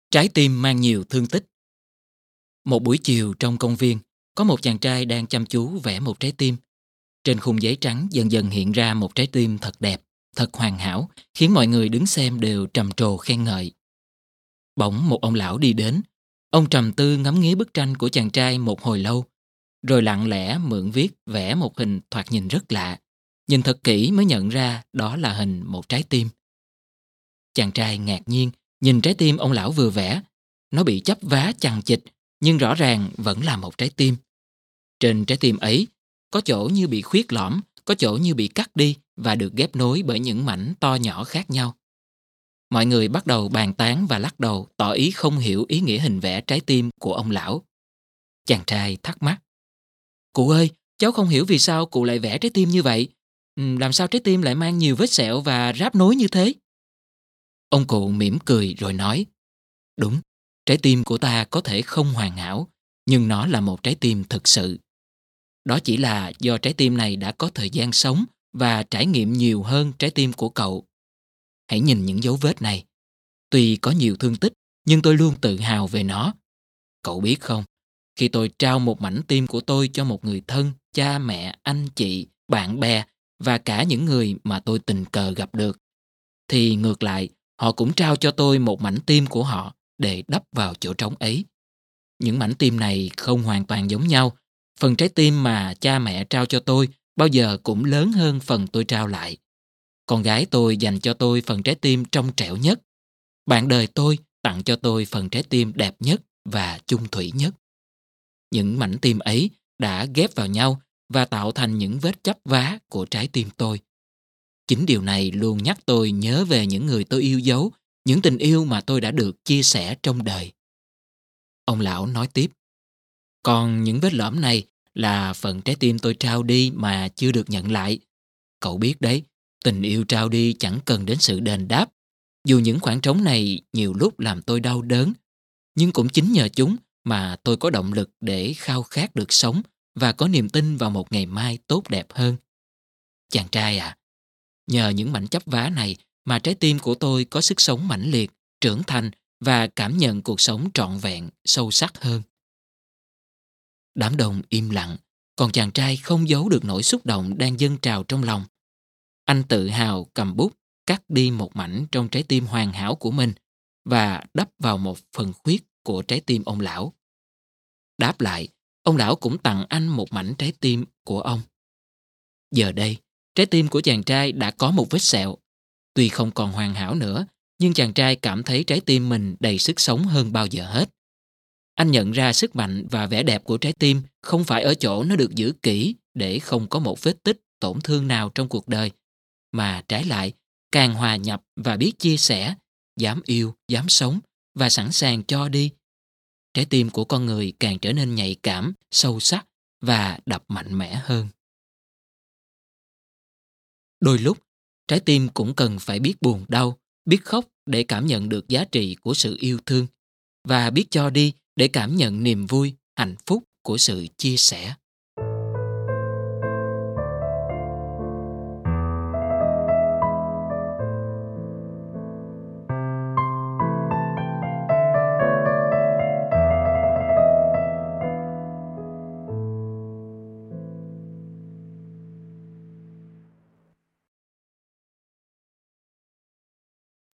Trái tim mang nhiều thương tích. Một buổi chiều trong công viên, có một chàng trai đang chăm chú vẽ một trái tim. Trên khung giấy trắng dần dần hiện ra một trái tim thật đẹp, thật hoàn hảo, khiến mọi người đứng xem đều trầm trồ khen ngợi. Bỗng một ông lão đi đến. Ông trầm tư ngắm nghía bức tranh của chàng trai một hồi lâu, rồi lặng lẽ mượn viết vẽ một hình thoạt nhìn rất lạ. Nhìn thật kỹ mới nhận ra đó là hình một trái tim. Chàng trai ngạc nhiên nhìn trái tim ông lão vừa vẽ. Nó bị chắp vá chằng chịt, nhưng rõ ràng vẫn là một trái tim. Trên trái tim ấy, có chỗ như bị khuyết lõm, có chỗ như bị cắt đi và được ghép nối bởi những mảnh to nhỏ khác nhau. Mọi người bắt đầu bàn tán và lắc đầu, tỏ ý không hiểu ý nghĩa hình vẽ trái tim của ông lão. Chàng trai thắc mắc: "Cụ ơi, cháu không hiểu vì sao cụ lại vẽ trái tim như vậy. Làm sao trái tim lại mang nhiều vết sẹo và ráp nối như thế?" Ông cụ mỉm cười rồi nói: "Đúng, trái tim của ta có thể không hoàn hảo, nhưng nó là một trái tim thực sự. Đó chỉ là do trái tim này đã có thời gian sống và trải nghiệm nhiều hơn trái tim của cậu. Hãy nhìn những dấu vết này. Tuy có nhiều thương tích, nhưng tôi luôn tự hào về nó. Cậu biết không, khi tôi trao một mảnh tim của tôi cho một người thân, cha mẹ, anh chị, bạn bè và cả những người mà tôi tình cờ gặp được, thì ngược lại, họ cũng trao cho tôi một mảnh tim của họ để đắp vào chỗ trống ấy. Những mảnh tim này không hoàn toàn giống nhau. Phần trái tim mà cha mẹ trao cho tôi bao giờ cũng lớn hơn phần tôi trao lại. Con gái tôi dành cho tôi phần trái tim trong trẻo nhất. Bạn đời tôi tặng cho tôi phần trái tim đẹp nhất và chung thủy nhất. Những mảnh tim ấy đã ghép vào nhau và tạo thành những vết chắp vá của trái tim tôi. Chính điều này luôn nhắc tôi nhớ về những người tôi yêu dấu, những tình yêu mà tôi đã được chia sẻ trong đời." Ông lão nói tiếp: "Còn những vết lõm này là phần trái tim tôi trao đi mà chưa được nhận lại. Cậu biết đấy, tình yêu trao đi chẳng cần đến sự đền đáp. Dù những khoảng trống này nhiều lúc làm tôi đau đớn, nhưng cũng chính nhờ chúng mà tôi có động lực để khao khát được sống và có niềm tin vào một ngày mai tốt đẹp hơn. Chàng trai à, nhờ những mảnh chắp vá này mà trái tim của tôi có sức sống mãnh liệt, trưởng thành và cảm nhận cuộc sống trọn vẹn, sâu sắc hơn." Đám đông im lặng, còn chàng trai không giấu được nỗi xúc động đang dâng trào trong lòng. Anh tự hào cầm bút, cắt đi một mảnh trong trái tim hoàn hảo của mình và đắp vào một phần khuyết của trái tim ông lão. Đáp lại, ông lão cũng tặng anh một mảnh trái tim của ông. Giờ đây, trái tim của chàng trai đã có một vết sẹo. Tuy không còn hoàn hảo nữa, nhưng chàng trai cảm thấy trái tim mình đầy sức sống hơn bao giờ hết. Anh nhận ra sức mạnh và vẻ đẹp của trái tim không phải ở chỗ nó được giữ kỹ để không có một vết tích tổn thương nào trong cuộc đời, mà trái lại, càng hòa nhập và biết chia sẻ, dám yêu, dám sống và sẵn sàng cho đi, trái tim của con người càng trở nên nhạy cảm, sâu sắc và đập mạnh mẽ hơn. Đôi lúc, trái tim cũng cần phải biết buồn đau, biết khóc để cảm nhận được giá trị của sự yêu thương và biết cho đi để cảm nhận niềm vui, hạnh phúc của sự chia sẻ.